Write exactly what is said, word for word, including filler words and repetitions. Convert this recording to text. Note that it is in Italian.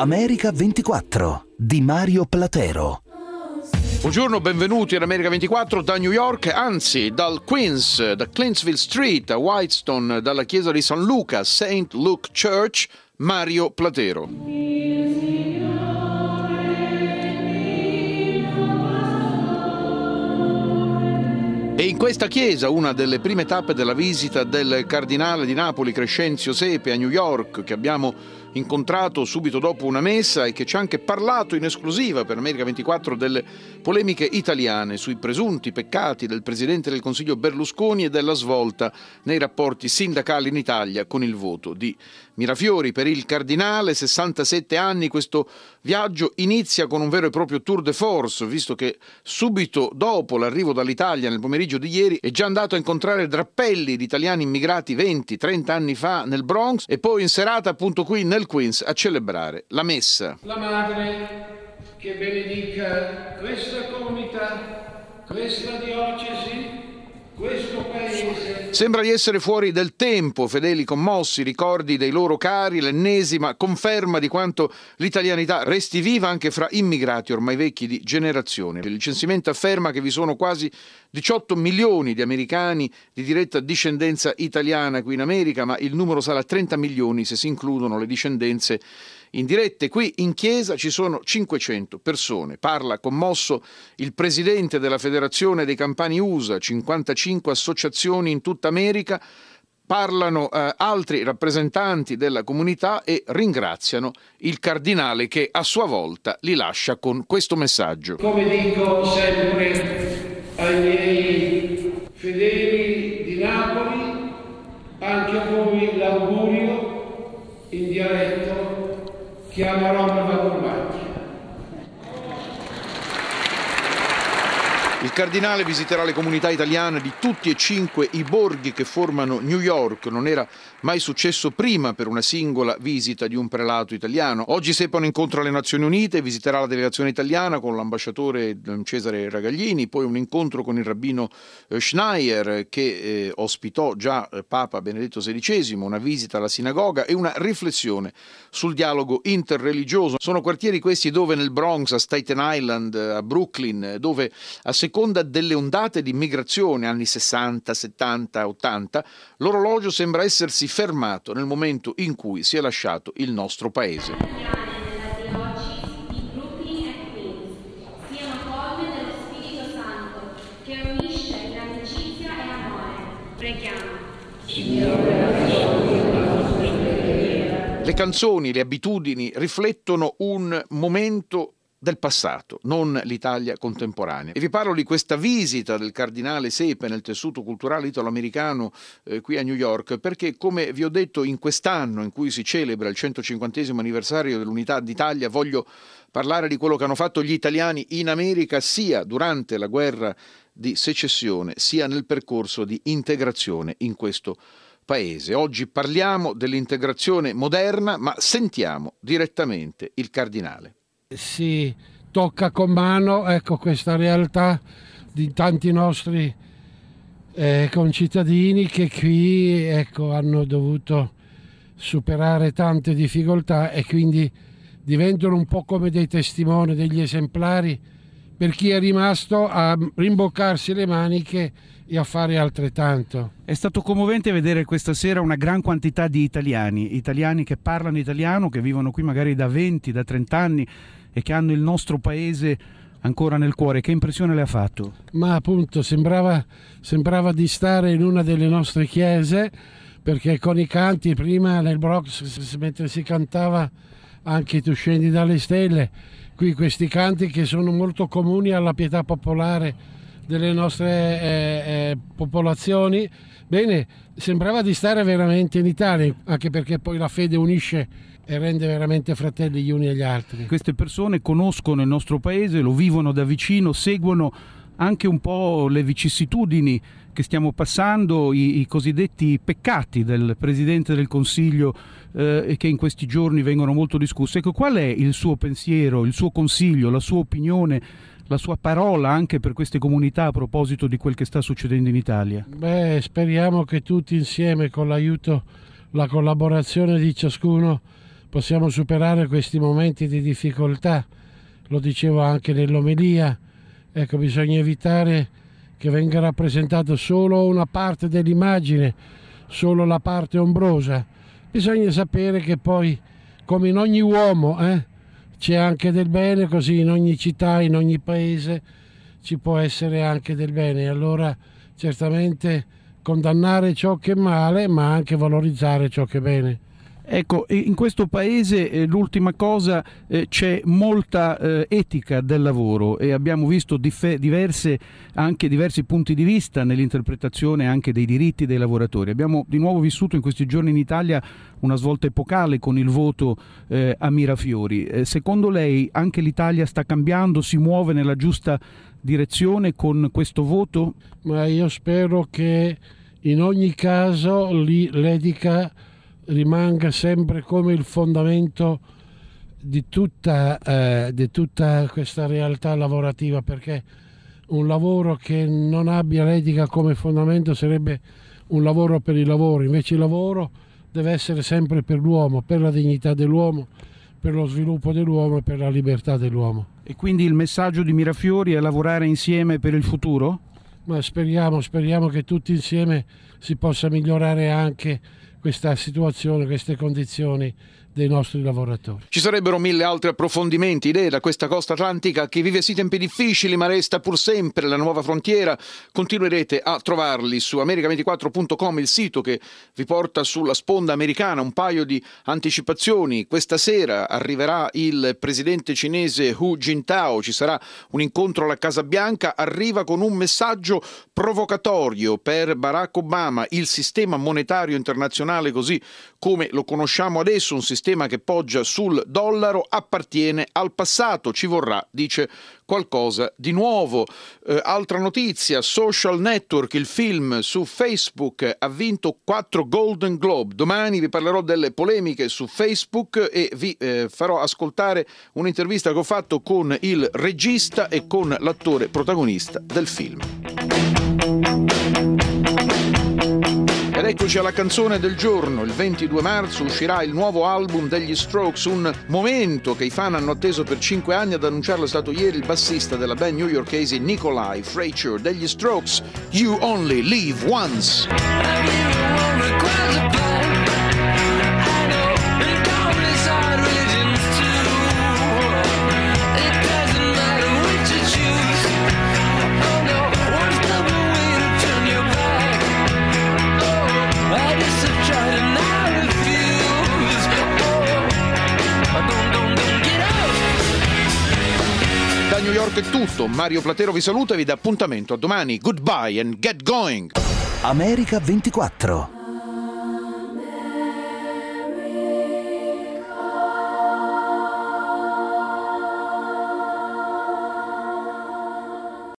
America ventiquattro di Mario Platero. Buongiorno, benvenuti ad America ventiquattro da New York, anzi dal Queens, da Clinceville Street a Whitestone, dalla chiesa di San Luca, Saint Luke Church, Mario Platero. E in questa chiesa, una delle prime tappe della visita del cardinale di Napoli Crescenzio Sepe a New York, che abbiamo incontrato subito dopo una messa e che ci ha anche parlato in esclusiva per America ventiquattro delle polemiche italiane sui presunti peccati del presidente del Consiglio Berlusconi e della svolta nei rapporti sindacali in Italia con il voto di Mirafiori. Per il cardinale, sessantasette anni, questo viaggio inizia con un vero e proprio tour de force, visto che subito dopo l'arrivo dall'Italia nel pomeriggio di ieri è già andato a incontrare drappelli di italiani immigrati venti trenta anni fa nel Bronx e poi in serata appunto qui nel Queens a celebrare la messa. La Madre che benedica questa comunità, questa diocesi, questo paese. Sembra di essere fuori del tempo, fedeli commossi, ricordi dei loro cari, l'ennesima conferma di quanto l'italianità resti viva anche fra immigrati ormai vecchi di generazione. Il censimento afferma che vi sono quasi diciotto milioni di americani di diretta discendenza italiana qui in America, ma il numero sarà trenta milioni se si includono le discendenze indirette. Qui in chiesa ci sono cinquecento persone. Parla commosso il presidente della Federazione dei Campani U S A, cinquantacinque associazioni in tutta America. Parlano eh, altri rappresentanti della comunità e ringraziano il cardinale che a sua volta li lascia con questo messaggio. Come dico sempre ai miei fedeli di Napoli, anche a voi l'augurio in dialetto che alla Roma va con macchina. Il cardinale visiterà le comunità italiane di tutti e cinque i borghi che formano New York. Non era mai successo prima per una singola visita di un prelato italiano. Oggi Sepe ha un incontro alle Nazioni Unite, visiterà la delegazione italiana con l'ambasciatore Cesare Ragaglini, poi un incontro con il rabbino Schneier che eh, ospitò già Papa Benedetto sedicesimo, una visita alla sinagoga e una riflessione sul dialogo interreligioso. Sono quartieri questi dove nel Bronx, a Staten Island, a Brooklyn, dove a seconda delle ondate di immigrazione, anni sessanta, settanta, ottanta, l'orologio sembra essersi fermato nel momento in cui si è lasciato il nostro paese. Le canzoni, le abitudini riflettono un momento del passato, non l'Italia contemporanea. E vi parlo di questa visita del cardinale Sepe nel tessuto culturale italo-americano eh, qui a New York, perché, come vi ho detto, in quest'anno in cui si celebra il centocinquantesimo anniversario dell'Unità d'Italia, voglio parlare di quello che hanno fatto gli italiani in America sia durante la guerra di secessione, sia nel percorso di integrazione in questo paese. Oggi parliamo dell'integrazione moderna, ma sentiamo direttamente il cardinale. Si tocca con mano, ecco, questa realtà di tanti nostri eh, concittadini che qui, ecco, hanno dovuto superare tante difficoltà e quindi diventano un po' come dei testimoni, degli esemplari per chi è rimasto a rimboccarsi le maniche e a fare altrettanto. È stato commovente vedere questa sera una gran quantità di italiani, italiani che parlano italiano, che vivono qui magari da venti, da trenta anni e che hanno il nostro paese ancora nel cuore. Che impressione le ha fatto? Ma appunto sembrava, sembrava di stare in una delle nostre chiese, perché con i canti prima nel Bronx, mentre si cantava anche Tu scendi dalle stelle, qui questi canti che sono molto comuni alla pietà popolare delle nostre eh, eh, popolazioni, bene, sembrava di stare veramente in Italia, anche perché poi la fede unisce e rende veramente fratelli gli uni agli altri. Queste persone conoscono il nostro paese, lo vivono da vicino, seguono anche un po' le vicissitudini che stiamo passando, i, i cosiddetti peccati del Presidente del Consiglio eh, e che in questi giorni vengono molto discussi. Ecco, qual è il suo pensiero, il suo consiglio, la sua opinione, la sua parola anche per queste comunità a proposito di quel che sta succedendo in Italia? Beh, speriamo che tutti insieme, con l'aiuto, la collaborazione di ciascuno, possiamo superare questi momenti di difficoltà. Lo dicevo anche nell'omelia, ecco, bisogna evitare che venga rappresentata solo una parte dell'immagine, solo la parte ombrosa. Bisogna sapere che poi, come in ogni uomo, eh, c'è anche del bene, così in ogni città, in ogni paese ci può essere anche del bene. Allora certamente condannare ciò che è male, ma anche valorizzare ciò che è bene. Ecco, in questo paese eh, l'ultima cosa, eh, c'è molta eh, etica del lavoro e abbiamo visto dif- diverse, anche diversi punti di vista nell'interpretazione anche dei diritti dei lavoratori. Abbiamo di nuovo vissuto in questi giorni in Italia una svolta epocale con il voto eh, a Mirafiori. Eh, secondo lei anche l'Italia sta cambiando, si muove nella giusta direzione con questo voto? Ma io spero che in ogni caso lì l'etica rimanga sempre come il fondamento di tutta, eh, di tutta questa realtà lavorativa, perché un lavoro che non abbia l'etica come fondamento sarebbe un lavoro per il lavoro. Invece il lavoro deve essere sempre per l'uomo, per la dignità dell'uomo, per lo sviluppo dell'uomo e per la libertà dell'uomo. E quindi il messaggio di Mirafiori è lavorare insieme per il futuro? Ma speriamo, speriamo che tutti insieme si possa migliorare anche questa situazione, queste condizioni dei nostri lavoratori. Ci sarebbero mille altri approfondimenti, idee da questa costa atlantica che vive sì tempi difficili ma resta pur sempre la nuova frontiera. Continuerete a trovarli su america ventiquattro punto com, il sito che vi porta sulla sponda americana. Un paio di anticipazioni: questa sera arriverà il presidente cinese Hu Jintao, ci sarà un incontro alla Casa Bianca, arriva con un messaggio provocatorio per Barack Obama: il sistema monetario internazionale così come lo conosciamo adesso, un sistema che poggia sul dollaro, appartiene al passato, ci vorrà, dice, qualcosa di nuovo. Eh, altra notizia: Social Network, il film su Facebook, ha vinto quattro Golden Globe. Domani vi parlerò delle polemiche su Facebook e vi eh, farò ascoltare un'intervista che ho fatto con il regista e con l'attore protagonista del film. Ed eccoci alla canzone del giorno. Il ventidue marzo uscirà il nuovo album degli Strokes, un momento che i fan hanno atteso per cinque anni. Ad annunciarlo è stato ieri il bassista della band newyorkese Nikolai Fraiture. Degli Strokes, You Only Live Once. Da New York è tutto, Mario Platero vi saluta e vi dà appuntamento a domani. Goodbye and get going! America ventiquattro.